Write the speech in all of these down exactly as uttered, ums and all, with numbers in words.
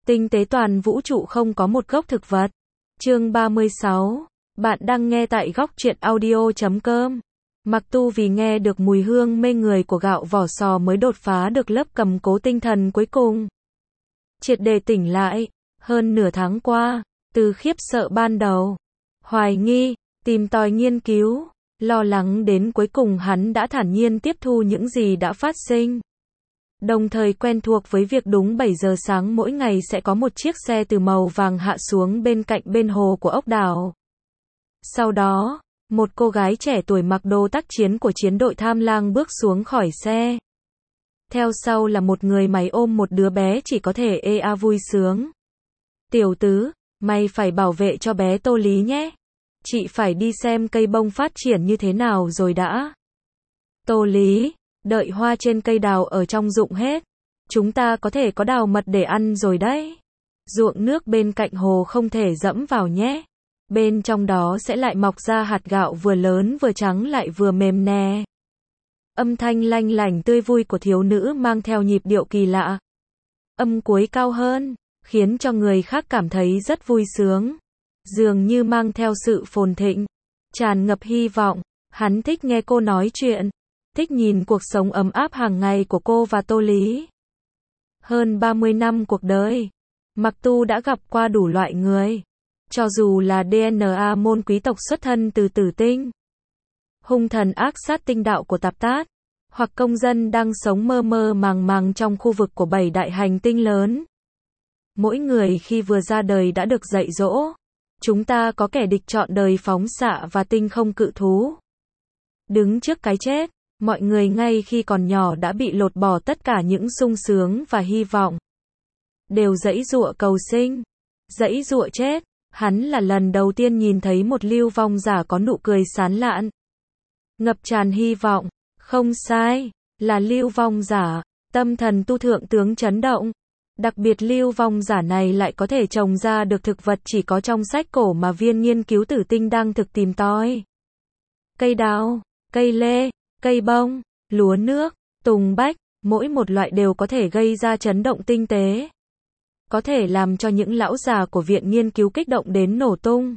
Tinh tế toàn vũ trụ không có một gốc thực vật. Chương ba mươi sáu. Bạn đang nghe tại góc truyện audio chấm com. Mặc Tu vì nghe được mùi hương mê người của gạo vỏ sò mới đột phá được lớp cầm cố tinh thần cuối cùng. Triệt để tỉnh lại, hơn nửa tháng qua, từ khiếp sợ ban đầu, hoài nghi, tìm tòi nghiên cứu, lo lắng đến cuối cùng hắn đã thản nhiên tiếp thu những gì đã phát sinh. Đồng thời quen thuộc với việc đúng bảy giờ sáng mỗi ngày sẽ có một chiếc xe từ màu vàng hạ xuống bên cạnh bên hồ của ốc đảo. Sau đó, một cô gái trẻ tuổi mặc đồ tác chiến của chiến đội Tham Lang bước xuống khỏi xe. Theo sau là một người mày ôm một đứa bé chỉ có thể ê a vui sướng. Tiểu tứ, mày phải bảo vệ cho bé Tô Lý nhé. Chị phải đi xem cây bông phát triển như thế nào rồi đã. Tô Lý, đợi hoa trên cây đào ở trong rụng hết, chúng ta có thể có đào mật để ăn rồi đấy. Ruộng nước bên cạnh hồ không thể dẫm vào nhé. Bên trong đó sẽ lại mọc ra hạt gạo vừa lớn vừa trắng lại vừa mềm nè. Âm thanh lanh lảnh tươi vui của thiếu nữ mang theo nhịp điệu kỳ lạ. Âm cuối cao hơn, khiến cho người khác cảm thấy rất vui sướng. Dường như mang theo sự phồn thịnh, tràn ngập hy vọng. Hắn thích nghe cô nói chuyện, thích nhìn cuộc sống ấm áp hàng ngày của cô và Tô Lý. Hơn ba mươi năm cuộc đời, Mặc Tu đã gặp qua đủ loại người. Cho dù là đê en a môn quý tộc xuất thân từ tử tinh, hung thần ác sát tinh đạo của Tạp Tát, hoặc công dân đang sống mơ mơ màng màng trong khu vực của bảy đại hành tinh lớn. Mỗi người khi vừa ra đời đã được dạy dỗ. Chúng ta có kẻ địch trọn đời phóng xạ và tinh không cự thú. Đứng trước cái chết, mọi người ngay khi còn nhỏ đã bị lột bỏ tất cả những sung sướng và hy vọng. Đều giãy giụa cầu sinh, giãy giụa chết. Hắn là lần đầu tiên nhìn thấy một lưu vong giả có nụ cười sán lạn, ngập tràn hy vọng. Không sai, là lưu vong giả. Tâm thần Tu thượng tướng chấn động. Đặc biệt lưu vong giả này lại có thể trồng ra được thực vật chỉ có trong sách cổ mà viên nghiên cứu tử tinh đang thực tìm tòi. Cây đào, cây lê, cây bông, lúa nước, tùng bách, mỗi một loại đều có thể gây ra chấn động tinh tế. Có thể làm cho những lão già của viện nghiên cứu kích động đến nổ tung.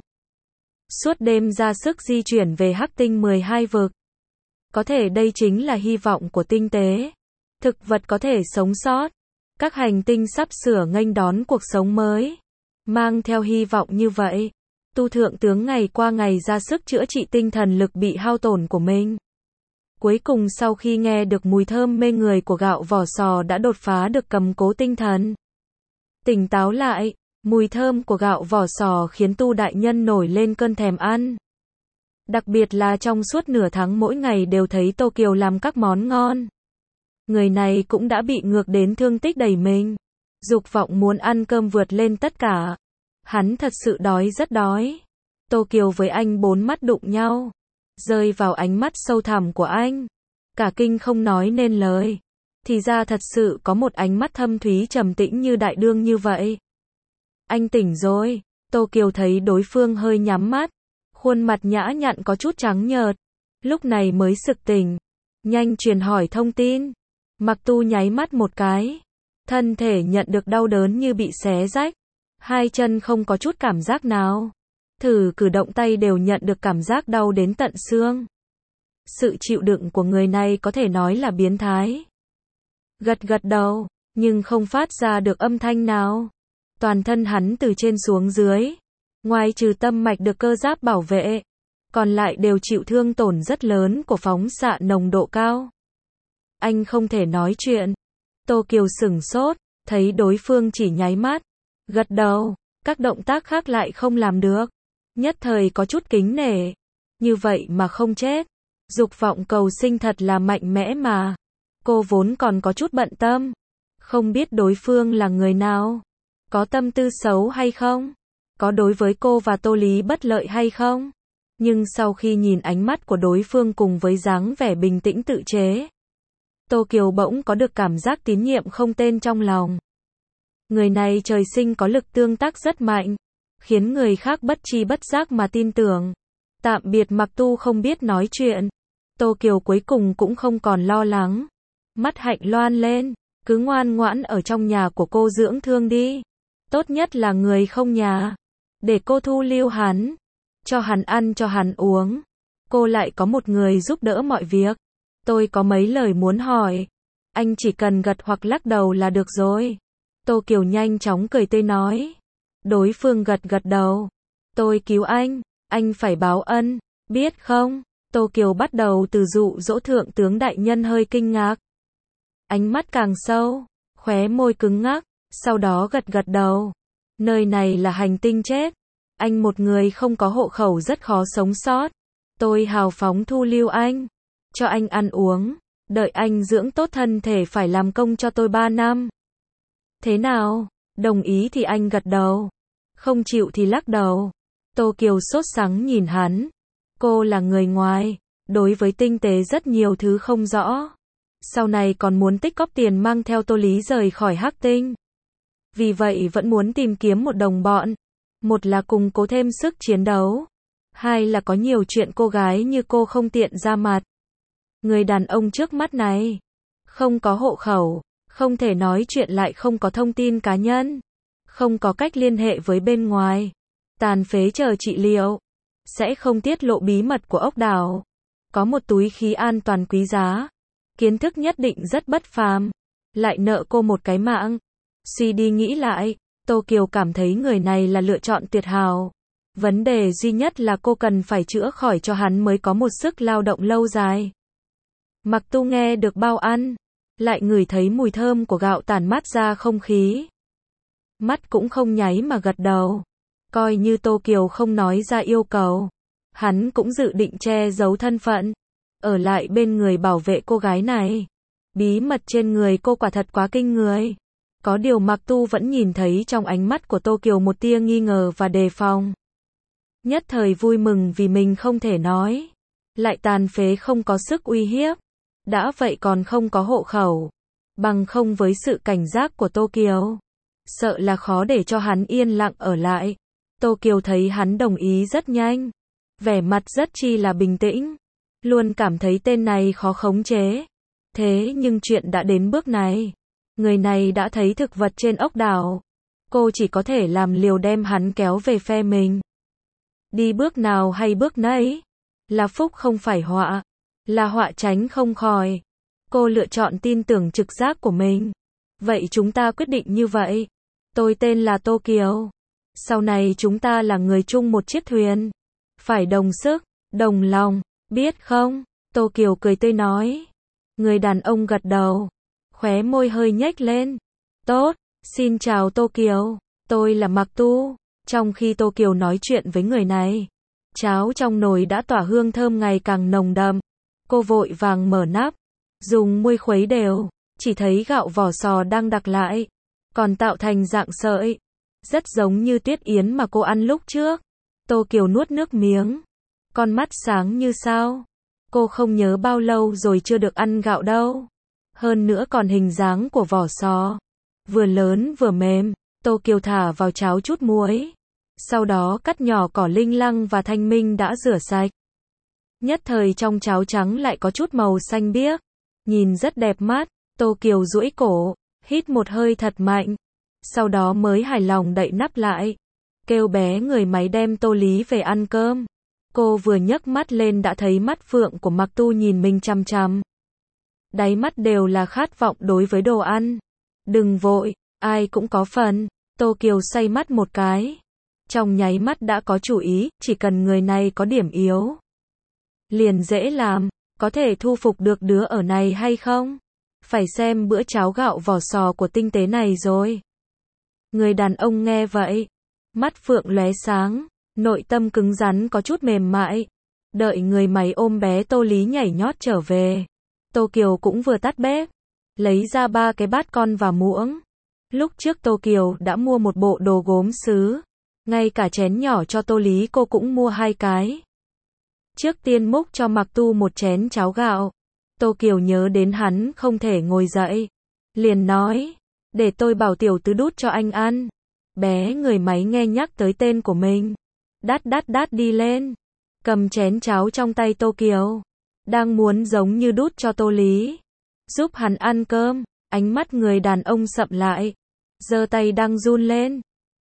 Suốt đêm ra sức di chuyển về hắc tinh mười hai vực. Có thể đây chính là hy vọng của tinh tế. Thực vật có thể sống sót. Các hành tinh sắp sửa nghênh đón cuộc sống mới. Mang theo hy vọng như vậy, Tu thượng tướng ngày qua ngày ra sức chữa trị tinh thần lực bị hao tổn của mình. Cuối cùng sau khi nghe được mùi thơm mê người của gạo vỏ sò đã đột phá được cầm cố tinh thần. Tỉnh táo lại, mùi thơm của gạo vỏ sò khiến Tu đại nhân nổi lên cơn thèm ăn. Đặc biệt là trong suốt nửa tháng mỗi ngày đều thấy Tô Kiều làm các món ngon. Người này cũng đã bị ngược đến thương tích đầy mình. Dục vọng muốn ăn cơm vượt lên tất cả. Hắn thật sự đói rất đói. Tô Kiều với anh bốn mắt đụng nhau, rơi vào ánh mắt sâu thẳm của anh. Cả kinh không nói nên lời. Thì ra thật sự có một ánh mắt thâm thúy trầm tĩnh như đại đương như vậy. Anh tỉnh rồi. Tô Kiều thấy đối phương hơi nhắm mắt, khuôn mặt nhã nhặn có chút trắng nhợt. Lúc này mới sực tỉnh, nhanh truyền hỏi thông tin. Mặc Tu nháy mắt một cái, thân thể nhận được đau đớn như bị xé rách, hai chân không có chút cảm giác nào. Thử cử động tay đều nhận được cảm giác đau đến tận xương. Sự chịu đựng của người này có thể nói là biến thái. Gật gật đầu, nhưng không phát ra được âm thanh nào. Toàn thân hắn từ trên xuống dưới, ngoài trừ tâm mạch được cơ giáp bảo vệ, còn lại đều chịu thương tổn rất lớn của phóng xạ nồng độ cao. Anh không thể nói chuyện. Tô Kiều sửng sốt, thấy đối phương chỉ nháy mắt, gật đầu, các động tác khác lại không làm được. Nhất thời có chút kính nể. Như vậy mà không chết. Dục vọng cầu sinh thật là mạnh mẽ mà. Cô vốn còn có chút bận tâm. Không biết đối phương là người nào. Có tâm tư xấu hay không? Có đối với cô và Tô Lý bất lợi hay không? Nhưng sau khi nhìn ánh mắt của đối phương cùng với dáng vẻ bình tĩnh tự chế, Tô Kiều bỗng có được cảm giác tín nhiệm không tên trong lòng. Người này trời sinh có lực tương tác rất mạnh, khiến người khác bất tri bất giác mà tin tưởng. Tạm biệt Mặc Tu không biết nói chuyện. Tô Kiều cuối cùng cũng không còn lo lắng. Mắt hạnh loan lên, cứ ngoan ngoãn ở trong nhà của cô dưỡng thương đi. Tốt nhất là người không nhà. Để cô thu lưu hắn. Cho hắn ăn cho hắn uống. Cô lại có một người giúp đỡ mọi việc. Tôi có mấy lời muốn hỏi. Anh chỉ cần gật hoặc lắc đầu là được rồi. Tô Kiều nhanh chóng cười tươi nói. Đối phương gật gật đầu. Tôi cứu anh. Anh phải báo ân. Biết không? Tô Kiều bắt đầu từ dụ dỗ thượng tướng đại nhân hơi kinh ngạc. Ánh mắt càng sâu. Khóe môi cứng ngắc. Sau đó gật gật đầu. Nơi này là hành tinh chết. Anh một người không có hộ khẩu rất khó sống sót. Tôi hào phóng thu lưu anh. Cho anh ăn uống. Đợi anh dưỡng tốt thân thể phải làm công cho tôi ba năm. Thế nào? Đồng ý thì anh gật đầu. Không chịu thì lắc đầu. Tô Kiều sốt sắng nhìn hắn. Cô là người ngoài. Đối với tinh tế rất nhiều thứ không rõ. Sau này còn muốn tích cóp tiền mang theo Tô Lý rời khỏi Hắc Tinh. Vì vậy vẫn muốn tìm kiếm một đồng bọn. Một là cùng cố thêm sức chiến đấu. Hai là có nhiều chuyện cô gái như cô không tiện ra mặt. Người đàn ông trước mắt này. Không có hộ khẩu. Không thể nói chuyện lại không có thông tin cá nhân. Không có cách liên hệ với bên ngoài. Tàn phế chờ trị liệu. Sẽ không tiết lộ bí mật của ốc đảo. Có một túi khí an toàn quý giá. Kiến thức nhất định rất bất phàm. Lại nợ cô một cái mạng. Suy đi nghĩ lại, Tô Kiều cảm thấy người này là lựa chọn tuyệt hảo. Vấn đề duy nhất là cô cần phải chữa khỏi cho hắn mới có một sức lao động lâu dài. Mặc Tu nghe được bao ăn, lại ngửi thấy mùi thơm của gạo tản mát ra không khí. Mắt cũng không nháy mà gật đầu. Coi như Tô Kiều không nói ra yêu cầu. Hắn cũng dự định che giấu thân phận. Ở lại bên người bảo vệ cô gái này. Bí mật trên người cô quả thật quá kinh người. Có điều Mặc Tu vẫn nhìn thấy trong ánh mắt của Tô Kiều một tia nghi ngờ và đề phòng. Nhất thời vui mừng vì mình không thể nói. Lại tàn phế không có sức uy hiếp. Đã vậy còn không có hộ khẩu. Bằng không với sự cảnh giác của Tô Kiều. Sợ là khó để cho hắn yên lặng ở lại. Tô Kiều thấy hắn đồng ý rất nhanh. Vẻ mặt rất chi là bình tĩnh. Luôn cảm thấy tên này khó khống chế. Thế nhưng chuyện đã đến bước này. Người này đã thấy thực vật trên ốc đảo. Cô chỉ có thể làm liều đem hắn kéo về phe mình. Đi bước nào hay bước nấy. Là phúc không phải họa. Là họa tránh không khỏi. Cô lựa chọn tin tưởng trực giác của mình. Vậy chúng ta quyết định như vậy. Tôi tên là Tô Kiều. Sau này chúng ta là người chung một chiếc thuyền. Phải đồng sức, đồng lòng, biết không? Tô Kiều cười tươi nói. Người đàn ông gật đầu. Khóe môi hơi nhếch lên. Tốt, xin chào Tô Kiều. Tôi là Mặc Tu. Trong khi Tô Kiều nói chuyện với người này, cháo trong nồi đã tỏa hương thơm ngày càng nồng đậm. Cô vội vàng mở nắp, dùng muôi khuấy đều, chỉ thấy gạo vỏ sò đang đặc lại, còn tạo thành dạng sợi, rất giống như tuyết yến mà cô ăn lúc trước. Tô Kiều nuốt nước miếng, con mắt sáng như sao. Cô không nhớ bao lâu rồi chưa được ăn gạo đâu. Hơn nữa còn hình dáng của vỏ sò, vừa lớn vừa mềm. Tô Kiều thả vào cháo chút muối, sau đó cắt nhỏ cỏ linh lăng và thanh minh đã rửa sạch. Nhất thời trong cháo trắng lại có chút màu xanh biếc, nhìn rất đẹp mắt. Tô Kiều duỗi cổ, hít một hơi thật mạnh, sau đó mới hài lòng đậy nắp lại, kêu bé người máy đem Tô Lý về ăn cơm. Cô vừa nhấc mắt lên đã thấy mắt phượng của Mặc Tu nhìn mình chằm chằm. Đáy mắt đều là khát vọng đối với đồ ăn. Đừng vội, ai cũng có phần. Tô Kiều xoay mắt một cái. Trong nháy mắt đã có chủ ý, chỉ cần người này có điểm yếu. Liền dễ làm, có thể thu phục được đứa ở này hay không? Phải xem bữa cháo gạo vỏ sò của tinh tế này rồi. Người đàn ông nghe vậy. Mắt phượng lóe sáng, nội tâm cứng rắn có chút mềm mại. Đợi người máy ôm bé Tô Lý nhảy nhót trở về. Tô Kiều cũng vừa tắt bếp, lấy ra ba cái bát con và muỗng. Lúc trước Tô Kiều đã mua một bộ đồ gốm sứ, ngay cả chén nhỏ cho Tô Lý cô cũng mua hai cái. Trước tiên múc cho Mặc Tu một chén cháo gạo. Tô Kiều nhớ đến hắn không thể ngồi dậy, liền nói, để tôi bảo tiểu tứ đút cho anh ăn. Bé người máy nghe nhắc tới tên của mình, đát đát đát đi lên, cầm chén cháo trong tay Tô Kiều, đang muốn giống như đút cho Tô Lý, giúp hắn ăn cơm. Ánh mắt người đàn ông sậm lại, giơ tay đang run lên,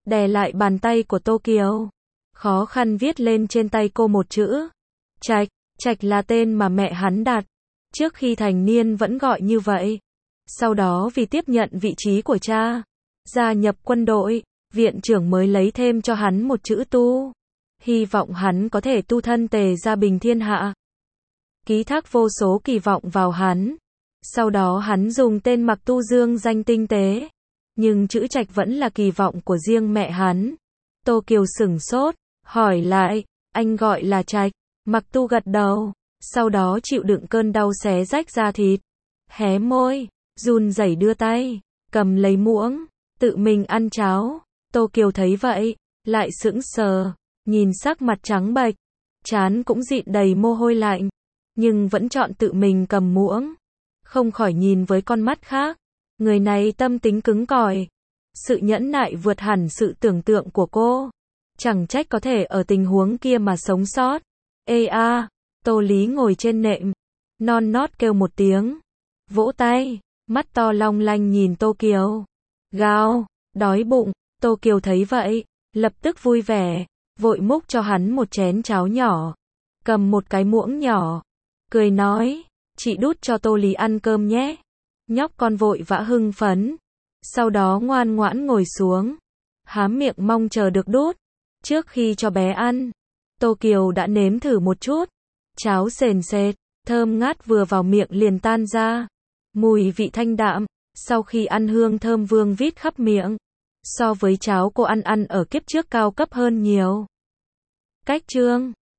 đè lại bàn tay của Tô Kiều. Khó khăn viết lên trên tay cô một chữ. Trạch. Trạch là tên mà mẹ hắn đặt. Trước khi thành niên vẫn gọi như vậy. Sau đó vì tiếp nhận vị trí của cha, gia nhập quân đội, viện trưởng mới lấy thêm cho hắn một chữ tu. Hy vọng hắn có thể tu thân tề gia bình thiên hạ. Ký thác vô số kỳ vọng vào hắn. Sau đó hắn dùng tên Mặc Tu dương danh tinh tế. Nhưng chữ Trạch vẫn là kỳ vọng của riêng mẹ hắn. Tô Kiều sửng sốt, hỏi lại, anh gọi là Trạch. Mặc Tu gật đầu, sau đó chịu đựng cơn đau xé rách da thịt. Hé môi, run rẩy đưa tay, cầm lấy muỗng, tự mình ăn cháo. Tô Kiều thấy vậy, lại sững sờ, nhìn sắc mặt trắng bệch, trán cũng dịn đầy mồ hôi lạnh, nhưng vẫn chọn tự mình cầm muỗng, không khỏi nhìn với con mắt khác. Người này tâm tính cứng cỏi, sự nhẫn nại vượt hẳn sự tưởng tượng của cô. Chẳng trách có thể ở tình huống kia mà sống sót. Ê a, Tô Lý ngồi trên nệm, non nót kêu một tiếng, vỗ tay, mắt to long lanh nhìn Tô Kiều. Gào, đói bụng. Tô Kiều thấy vậy, lập tức vui vẻ, vội múc cho hắn một chén cháo nhỏ, cầm một cái muỗng nhỏ, cười nói, chị đút cho Tô Lý ăn cơm nhé. Nhóc con vội vã hưng phấn, sau đó ngoan ngoãn ngồi xuống, há miệng mong chờ được đút. Trước khi cho bé ăn, Tô Kiều đã nếm thử một chút, cháo sền sệt, thơm ngát vừa vào miệng liền tan ra, mùi vị thanh đạm, sau khi ăn hương thơm vương vít khắp miệng, so với cháo cô ăn ăn ở kiếp trước cao cấp hơn nhiều. Cách chương